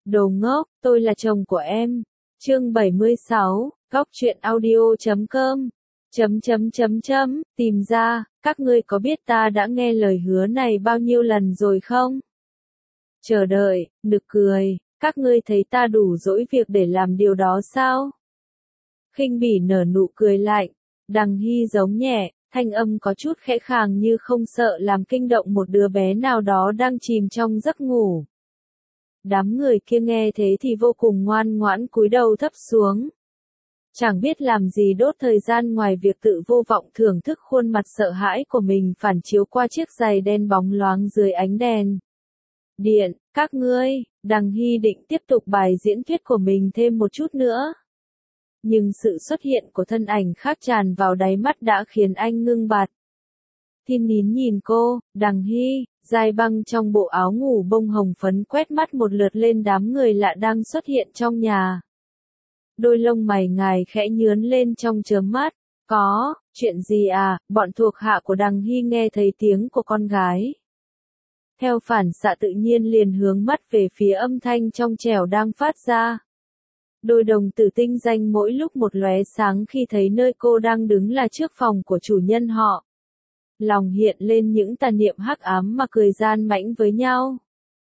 Đồ ngốc, tôi là chồng của em. Chương 76, Góc truyện audio.com. Tìm ra, các ngươi có biết ta đã nghe lời hứa này bao nhiêu lần rồi không? Chờ đợi, nực cười, các ngươi thấy ta đủ dỗi việc để làm điều đó sao? Khinh bỉ nở nụ cười lạnh, Đằng Hy giống nhẹ, thanh âm có chút khẽ khàng như không sợ làm kinh động một đứa bé nào đó đang chìm trong giấc ngủ. Đám người kia nghe thế thì vô cùng ngoan ngoãn cúi đầu thấp xuống. Chẳng biết làm gì đốt thời gian ngoài việc tự vô vọng thưởng thức khuôn mặt sợ hãi của mình phản chiếu qua chiếc giày đen bóng loáng dưới ánh đèn điện. Các ngươi, Đằng Hy định tiếp tục bài diễn thuyết của mình thêm một chút nữa. Nhưng sự xuất hiện của thân ảnh khác tràn vào đáy mắt đã khiến anh ngưng bặt. Thiên nín nhìn cô, Đằng Hy, Giai Băng trong bộ áo ngủ bông hồng phấn quét mắt một lượt lên đám người lạ đang xuất hiện trong nhà. Đôi lông mày ngài khẽ nhướn lên trong chớp mắt. Có, chuyện gì à? Bọn thuộc hạ của Đằng Hy nghe thấy tiếng của con gái. Theo phản xạ tự nhiên liền hướng mắt về phía âm thanh trong trẻo đang phát ra. Đôi đồng tử tinh danh mỗi lúc một lóe sáng khi thấy nơi cô đang đứng là trước phòng của chủ nhân họ. Lòng hiện lên những tà niệm hắc ám mà cười gian mãnh với nhau.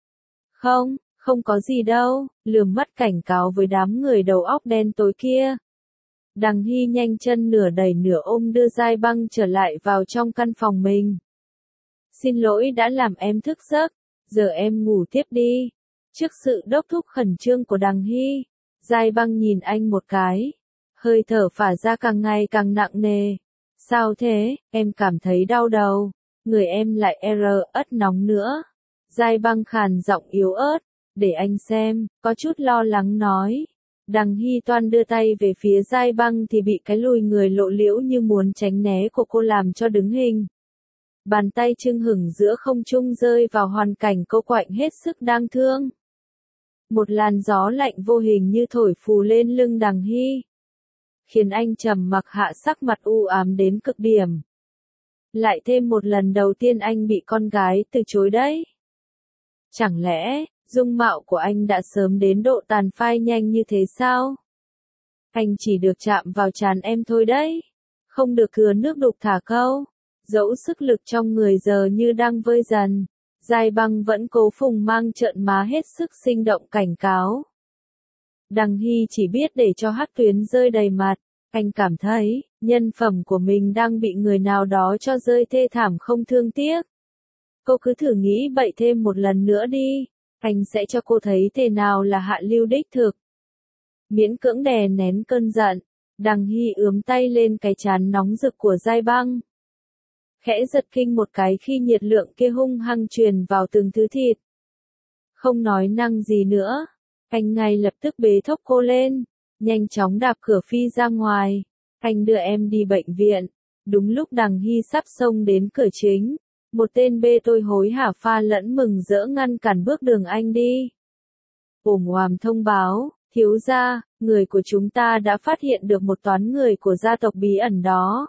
Không có gì đâu, lườm mắt cảnh cáo với đám người đầu óc đen tối kia. Đằng Hy nhanh chân nửa đẩy nửa ôm đưa Giai Băng trở lại vào trong căn phòng mình. Xin lỗi đã làm em thức giấc, giờ em ngủ tiếp đi. Trước sự đốc thúc khẩn trương của Đằng Hy, Giai Băng nhìn anh một cái. Hơi thở phả ra càng ngày càng nặng nề. Sao thế, em cảm thấy đau đầu. Người em lại ớt nóng nữa. Giai Băng khàn giọng yếu ớt. Để anh xem, có chút lo lắng nói. Đằng Hy toan đưa tay về phía Giai Băng thì bị cái lùi người lộ liễu như muốn tránh né của cô làm cho đứng hình. Bàn tay chưng hửng giữa không trung rơi vào hoàn cảnh cô quạnh hết sức đang thương. Một làn gió lạnh vô hình như thổi phù lên lưng Đằng Hy. Khiến anh trầm mặc hạ sắc mặt u ám đến cực điểm. Lại thêm một lần đầu tiên anh bị con gái từ chối đấy. Chẳng lẽ, dung mạo của anh đã sớm đến độ tàn phai nhanh như thế sao? Anh chỉ được chạm vào trán em thôi đấy. Không được cứa nước đục thả câu. Dẫu sức lực trong người giờ như đang vơi dần. Giai Băng vẫn cố phùng mang trợn má hết sức sinh động cảnh cáo. Đằng Hy chỉ biết để cho hắc tuyến rơi đầy mặt. Anh cảm thấy, nhân phẩm của mình đang bị người nào đó cho rơi thê thảm không thương tiếc. Cô cứ thử nghĩ bậy thêm một lần nữa đi. Anh sẽ cho cô thấy thế nào là hạ lưu đích thực. Miễn cưỡng đè nén cơn giận. Đằng Hy ướm tay lên cái trán nóng rực của Giai Băng. Khẽ giật kinh một cái khi nhiệt lượng kia hung hăng truyền vào từng thứ thịt. Không nói năng gì nữa. Anh ngay lập tức bế thốc cô lên. Nhanh chóng đạp cửa phi ra ngoài. Anh đưa em đi bệnh viện. Đúng lúc Đằng Hy sắp xông đến cửa chính. Một tên bê tôi hối hả pha lẫn mừng rỡ ngăn cản bước đường anh đi. Ồm oàm thông báo, thiếu gia, người của chúng ta đã phát hiện được một toán người của gia tộc bí ẩn đó.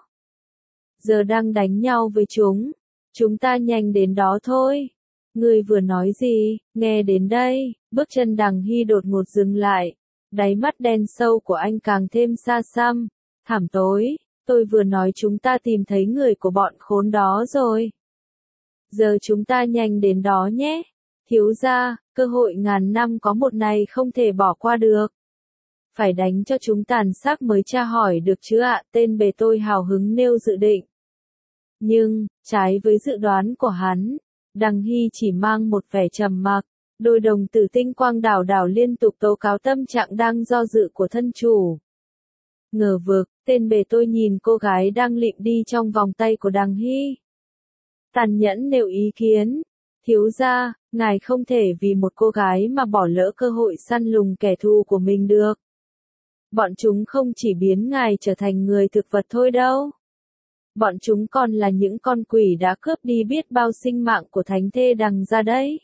Giờ đang đánh nhau với chúng. Chúng ta nhanh đến đó thôi. Người vừa nói gì, nghe đến đây, bước chân Đằng Hy đột ngột dừng lại. Đáy mắt đen sâu của anh càng thêm xa xăm. Thảm tối, tôi vừa nói chúng ta tìm thấy người của bọn khốn đó rồi. Giờ chúng ta nhanh đến đó nhé. Thiếu gia, cơ hội ngàn năm có một này không thể bỏ qua được. Phải đánh cho chúng tàn xác mới tra hỏi được chứ ạ. Tên bề tôi hào hứng nêu dự định. Nhưng, trái với dự đoán của hắn, Đằng Hy chỉ mang một vẻ trầm mặc. Đôi đồng tử tinh quang đảo đảo liên tục tố cáo tâm trạng đang do dự của thân chủ. Ngờ vực, tên bề tôi nhìn cô gái đang lịm đi trong vòng tay của Đằng Hy. Tàn nhẫn nêu ý kiến. Thiếu gia, ngài không thể vì một cô gái mà bỏ lỡ cơ hội săn lùng kẻ thù của mình được. Bọn chúng không chỉ biến ngài trở thành người thực vật thôi đâu. Bọn chúng còn là những con quỷ đã cướp đi biết bao sinh mạng của thánh thê Đằng ra đấy.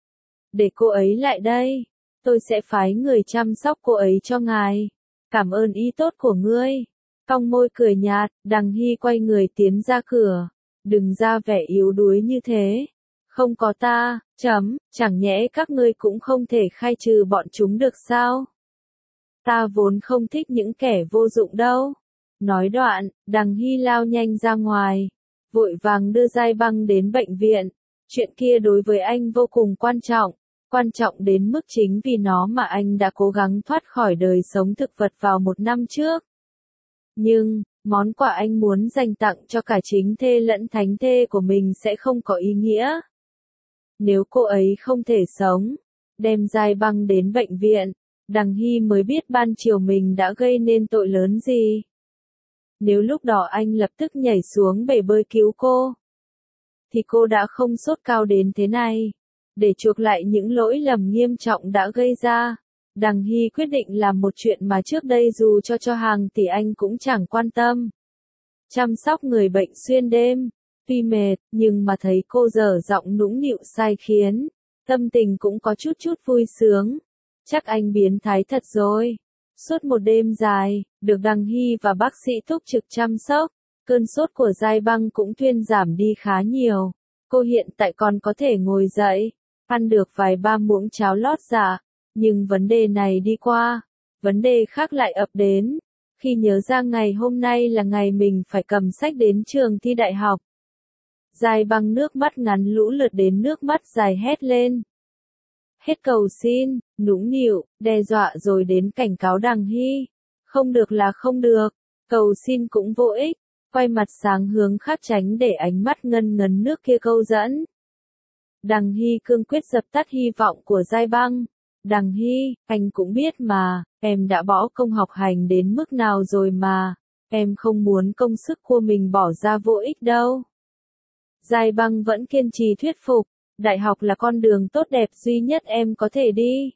Để cô ấy lại đây. Tôi sẽ phái người chăm sóc cô ấy cho ngài. Cảm ơn ý tốt của ngươi. Cong môi cười nhạt, Đằng Hy quay người tiến ra cửa. Đừng ra vẻ yếu đuối như thế. Không có ta, chẳng nhẽ các ngươi cũng không thể khai trừ bọn chúng được sao? Ta vốn không thích những kẻ vô dụng đâu. Nói đoạn, Đằng Hy lao nhanh ra ngoài, vội vàng đưa Giai Băng đến bệnh viện. Chuyện kia đối với anh vô cùng quan trọng đến mức chính vì nó mà anh đã cố gắng thoát khỏi đời sống thực vật vào 1 năm trước. Nhưng, món quà anh muốn dành tặng cho cả chính thê lẫn thánh thê của mình sẽ không có ý nghĩa. Nếu cô ấy không thể sống, đem Giai Băng đến bệnh viện, Đằng Hy mới biết ban chiều mình đã gây nên tội lớn gì. Nếu lúc đó anh lập tức nhảy xuống bể bơi cứu cô, thì cô đã không sốt cao đến thế này. Để chuộc lại những lỗi lầm nghiêm trọng đã gây ra, Đằng Hy quyết định làm một chuyện mà trước đây dù cho hàng tỷ anh cũng chẳng quan tâm. Chăm sóc người bệnh xuyên đêm. Tuy mệt, nhưng mà thấy cô dở giọng nũng nịu sai khiến, tâm tình cũng có chút vui sướng. Chắc anh biến thái thật rồi. Suốt một đêm dài, được Đằng Hy và bác sĩ túc trực chăm sóc, cơn sốt của Giai Băng cũng thuyên giảm đi khá nhiều. Cô hiện tại còn có thể ngồi dậy, ăn được vài ba muỗng cháo lót dạ. Nhưng vấn đề này đi qua, vấn đề khác lại ập đến. Khi nhớ ra ngày hôm nay là ngày mình phải cầm sách đến trường thi đại học, Giai Băng nước mắt ngắn lũ lượt đến nước mắt dài hét lên. Hết cầu xin, nũng nịu, đe dọa rồi đến cảnh cáo Đằng Hy. Không được là không được, cầu xin cũng vô ích, quay mặt sang hướng khác tránh để ánh mắt ngân ngấn nước kia câu dẫn. Đằng Hy cương quyết dập tắt hy vọng của Giai Băng. Đằng Hy, anh cũng biết mà, em đã bỏ công học hành đến mức nào rồi mà, em không muốn công sức của mình bỏ ra vô ích đâu. Giai Băng vẫn kiên trì thuyết phục, đại học là con đường tốt đẹp duy nhất em có thể đi.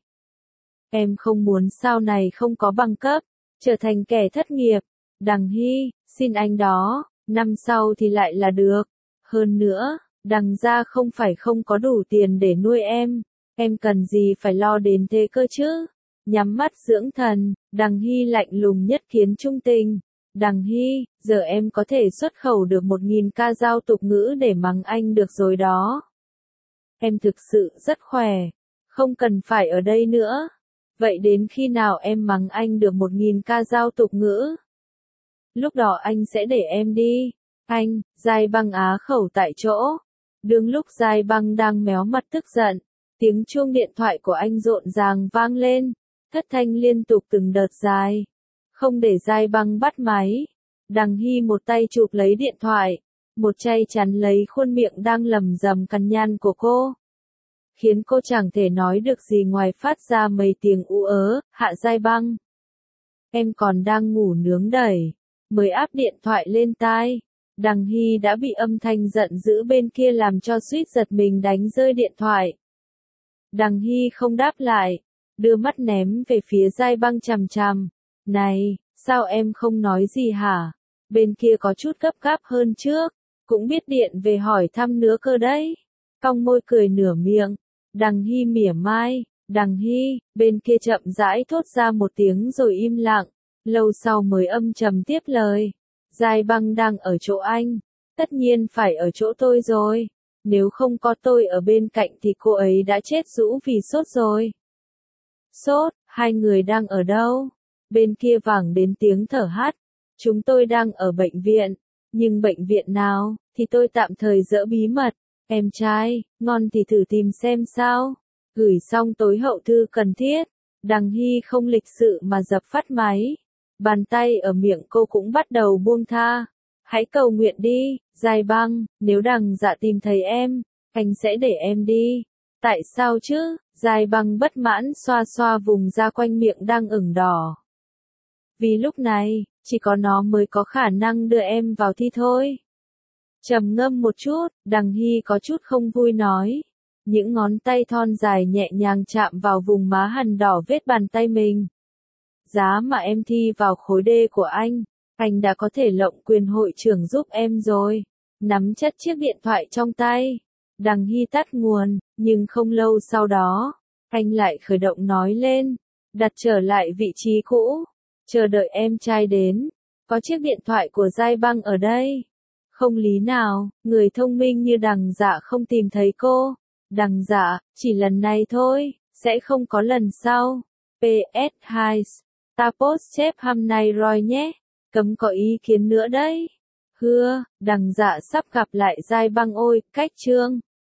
Em không muốn sau này không có bằng cấp, trở thành kẻ thất nghiệp. Đằng Hy, xin anh đó, năm sau thì lại là được. Hơn nữa, Đằng gia không phải không có đủ tiền để nuôi em cần gì phải lo đến thế cơ chứ. Nhắm mắt dưỡng thần, Đằng Hy lạnh lùng nhất kiến trung tình. Đằng Hy, giờ em có thể xuất khẩu được 1000 ca dao tục ngữ để mắng anh được rồi đó. Em thực sự rất khỏe, không cần phải ở đây nữa. Vậy đến khi nào em mắng anh được 1000 ca dao tục ngữ? Lúc đó anh sẽ để em đi. Anh, Giai Băng á khẩu tại chỗ. Đương lúc Giai Băng đang méo mặt tức giận, tiếng chuông điện thoại của anh rộn ràng vang lên, thất thanh liên tục từng đợt dài. Không để Giai Băng bắt máy, Đằng Hy một tay chụp lấy điện thoại, một tay chắn lấy khuôn miệng đang lầm rầm cằn nhằn của cô, khiến cô chẳng thể nói được gì ngoài phát ra mấy tiếng ú ớ. Hạ Giai Băng, em còn đang ngủ nướng đẩy, mới áp điện thoại lên tai. Đằng Hy đã bị âm thanh giận dữ bên kia làm cho suýt giật mình đánh rơi điện thoại. Đằng Hy không đáp lại, đưa mắt ném về phía Giai Băng chằm chằm. Này, sao em không nói gì hả? Bên kia có chút gấp gáp hơn trước, cũng biết điện về hỏi thăm nữa cơ đấy. Cong môi cười nửa miệng, Đằng Hy mỉa mai. Đằng Hy, bên kia chậm rãi thốt ra một tiếng rồi im lặng, lâu sau mới âm trầm tiếp lời. Giai Băng đang ở chỗ anh, tất nhiên phải ở chỗ tôi rồi. Nếu không có tôi ở bên cạnh thì cô ấy đã chết rũ vì sốt rồi. Sốt, hai người đang ở đâu? Bên kia vẳng đến tiếng thở hắt. Chúng tôi đang ở bệnh viện, nhưng bệnh viện nào, thì tôi tạm thời giở bí mật. Em trai, ngon thì thử tìm xem sao. Gửi xong tối hậu thư cần thiết. Đằng Hy không lịch sự mà dập phát máy. Bàn tay ở miệng cô cũng bắt đầu buông tha. Hãy cầu nguyện đi, Giai Băng, nếu Đằng Dạ tìm thấy em, anh sẽ để em đi. Tại sao chứ? Giai Băng bất mãn xoa xoa vùng da quanh miệng đang ửng đỏ. Vì lúc này, chỉ có nó mới có khả năng đưa em vào thi thôi. Trầm ngâm một chút, Đằng Hy có chút không vui nói. Những ngón tay thon dài nhẹ nhàng chạm vào vùng má hằn đỏ vết bàn tay mình. Giá mà em thi vào khối D của anh đã có thể lộng quyền hội trưởng giúp em rồi. Nắm chặt chiếc điện thoại trong tay, Đằng Hy tắt nguồn, nhưng không lâu sau đó, anh lại khởi động nói lên, đặt trở lại vị trí cũ, chờ đợi em trai đến. Có chiếc điện thoại của Giai Băng ở đây. Không lý nào, người thông minh như Đằng Dạ không tìm thấy cô. Đằng Dạ, chỉ lần này thôi, sẽ không có lần sau. PS 2. Ta post chép hôm nay rồi nhé. Cấm có ý kiến nữa đấy. Hưa, Đằng Dạ sắp gặp lại Giai Băng ôi, cách chương.